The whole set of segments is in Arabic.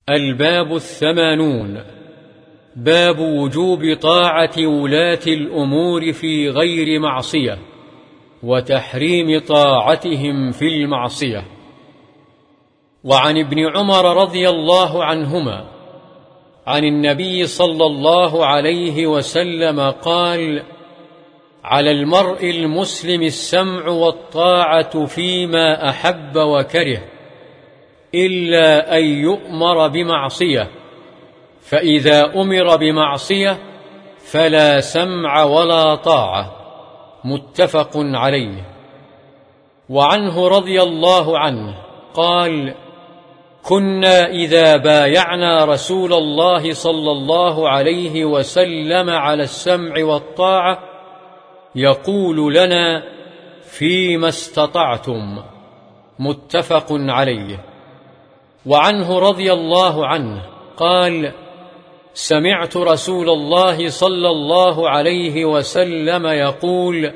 الباب 80. باب وجوب طاعة ولاة الأمور في غير معصية وتحريم طاعتهم في المعصية. وعن ابن عمر رضي الله عنهما عن النبي صلى الله عليه وسلم قال: على المرء المسلم السمع والطاعة فيما أحب وكره، إلا أن يؤمر بمعصية، فإذا أمر بمعصية فلا سمع ولا طاعة. متفق عليه. وعنه رضي الله عنه قال: كنا إذا بايعنا رسول الله صلى الله عليه وسلم على السمع والطاعة يقول لنا: فيما استطعتم. متفق عليه. وعنه رضي الله عنه قال: سمعت رسول الله صلى الله عليه وسلم يقول: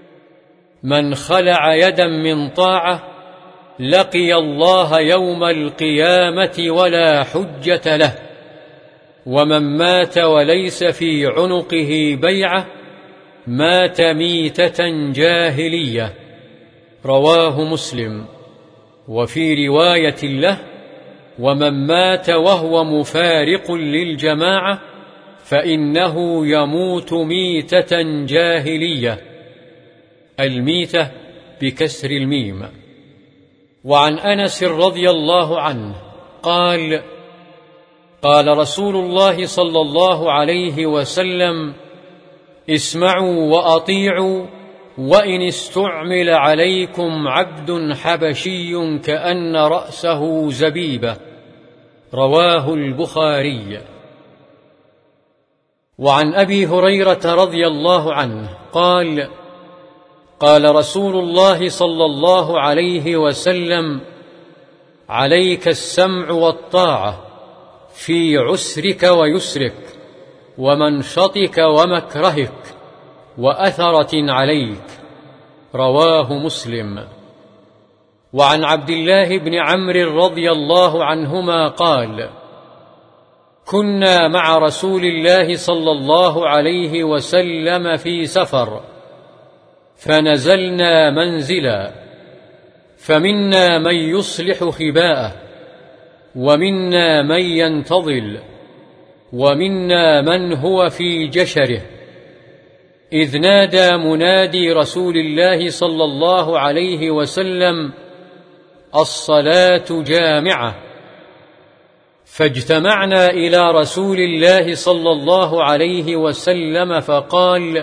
من خلع يدا من طاعة لقي الله يوم القيامة ولا حجة له، ومن مات وليس في عنقه بيعة مات ميتة جاهلية. رواه مسلم. وفي رواية له: ومن مات وهو مفارق للجماعة فإنه يموت ميتة جاهلية. الميتة بكسر الميم. وعن أنس رضي الله عنه قال: قال رسول الله صلى الله عليه وسلم: اسمعوا وأطيعوا، وإن استعمل عليكم عبد حبشي كأن رأسه زبيبة. رواه البخاري. وعن أبي هريرة رضي الله عنه قال: قال رسول الله صلى الله عليه وسلم: عليك السمع والطاعة في عسرك ويسرك، ومنشطك ومكرهك، وأثرة عليك. رواه مسلم. وعن عبد الله بن عمرو رضي الله عنهما قال: كنا مع رسول الله صلى الله عليه وسلم في سفر، فنزلنا منزلا، فمنا من يصلح خباءه، ومنا من ينتظل، ومنا من هو في جشره، إذ نادى منادي رسول الله صلى الله عليه وسلم: الصلاة جامعة. فاجتمعنا إلى رسول الله صلى الله عليه وسلم فقال: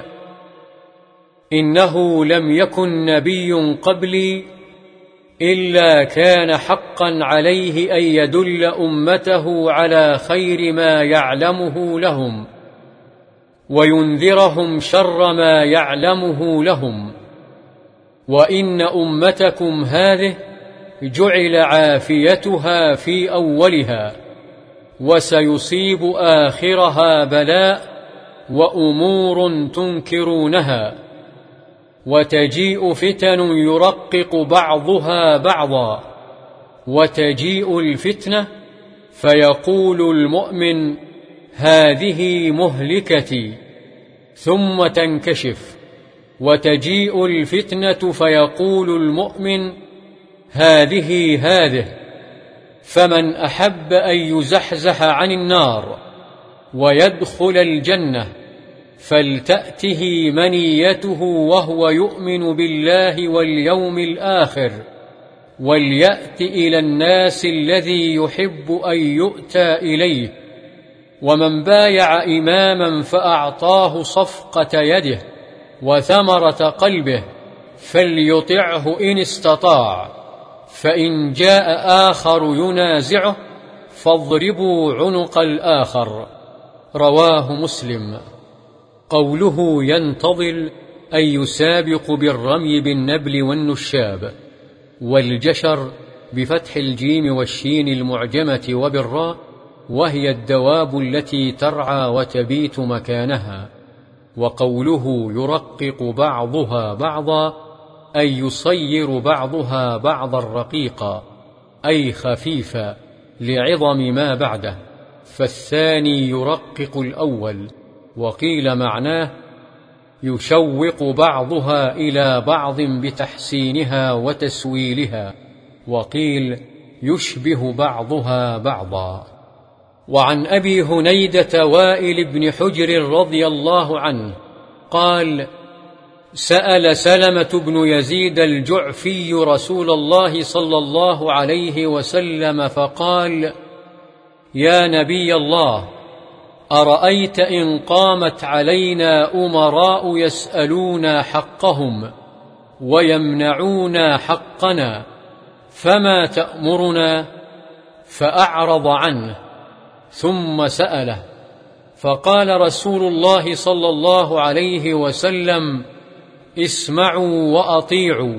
إنه لم يكن نبي قبلي إلا كان حقا عليه أن يدل أمته على خير ما يعلمه لهم، وينذرهم شر ما يعلمه لهم، وإن أمتكم هذه جعل عافيتها في أولها، وسيصيب آخرها بلاء وأمور تنكرونها، وتجيء فتن يرقق بعضها بعضا، وتجيء الفتنة فيقول المؤمن: هذه مهلكتي، ثم تنكشف، وتجيء الفتنة فيقول المؤمن: هذه، فمن أحب أن يزحزح عن النار ويدخل الجنة فلتأته منيته وهو يؤمن بالله واليوم الآخر، وليأت إلى الناس الذي يحب أن يؤتى إليه. ومن بايع إماما فأعطاه صفقة يده وثمرة قلبه فليطعه إن استطاع، فإن جاء آخر ينازعه فاضربوا عنق الآخر. رواه مسلم. قوله ينتظل أي يسابق بالرمي بالنبل والنشاب، والجشر بفتح الجيم والشين المعجمة وبالراء، وهي الدواب التي ترعى وتبيت مكانها. وقوله يرقق بعضها بعضا أي يصير بعضها بعضا رقيقا، أي خفيفا، لعظم ما بعده، فالثاني يرقق الأول. وقيل معناه يشوق بعضها إلى بعض بتحسينها وتسويلها، وقيل يشبه بعضها بعضا. وعن أبي هنيدة وائل بن حجر رضي الله عنه قال: سأل سلمة بن يزيد الجعفي رسول الله صلى الله عليه وسلم فقال: يا نبي الله، أرأيت إن قامت علينا أمراء يسألون حقهم ويمنعون حقنا، فما تأمرنا؟ فأعرض عنه، ثم سأله، فقال رسول الله صلى الله عليه وسلم: اسمعوا وأطيعوا،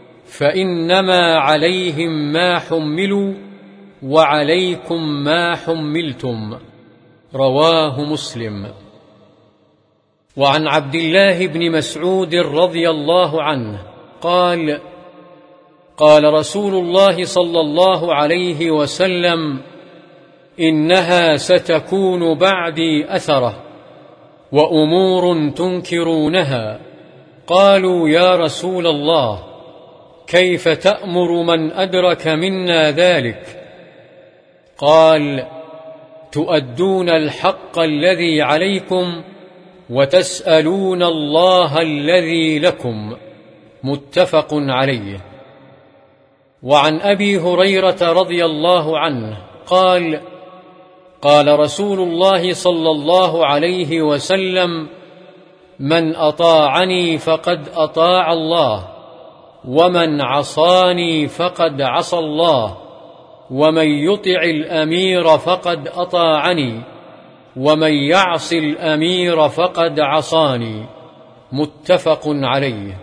فإنما عليهم ما حملوا وعليكم ما حملتم. رواه مسلم. وعن عبد الله بن مسعود رضي الله عنه قال: قال رسول الله صلى الله عليه وسلم: إنها ستكون بعدي أثرة وأمور تنكرونها. قالوا: يا رسول الله، كيف تأمر من أدرك منا ذلك؟ قال: تؤدون الحق الذي عليكم وتسألون الله الذي لكم. متفق عليه. وعن أبي هريرة رضي الله عنه قال: قال رسول الله صلى الله عليه وسلم: من أطاعني فقد أطاع الله، ومن عصاني فقد عصى الله، ومن يطع الأمير فقد أطاعني، ومن يعص الأمير فقد عصاني. متفق عليه.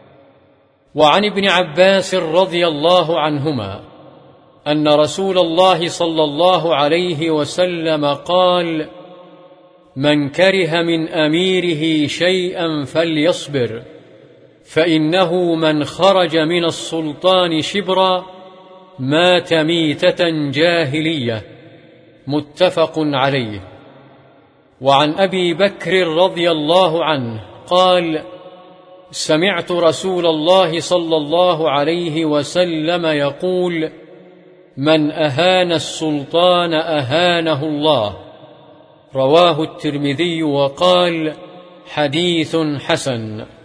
وعن ابن عباس رضي الله عنهما أن رسول الله صلى الله عليه وسلم قال: من كره من أميره شيئا فليصبر، فإنه من خرج من السلطان شبرا مات ميتة جاهلية. متفق عليه. وعن أبي بكر رضي الله عنه قال: سمعت رسول الله صلى الله عليه وسلم يقول: من أهان السلطان أهانه الله. رواه الترمذي وقال: حديث حسن.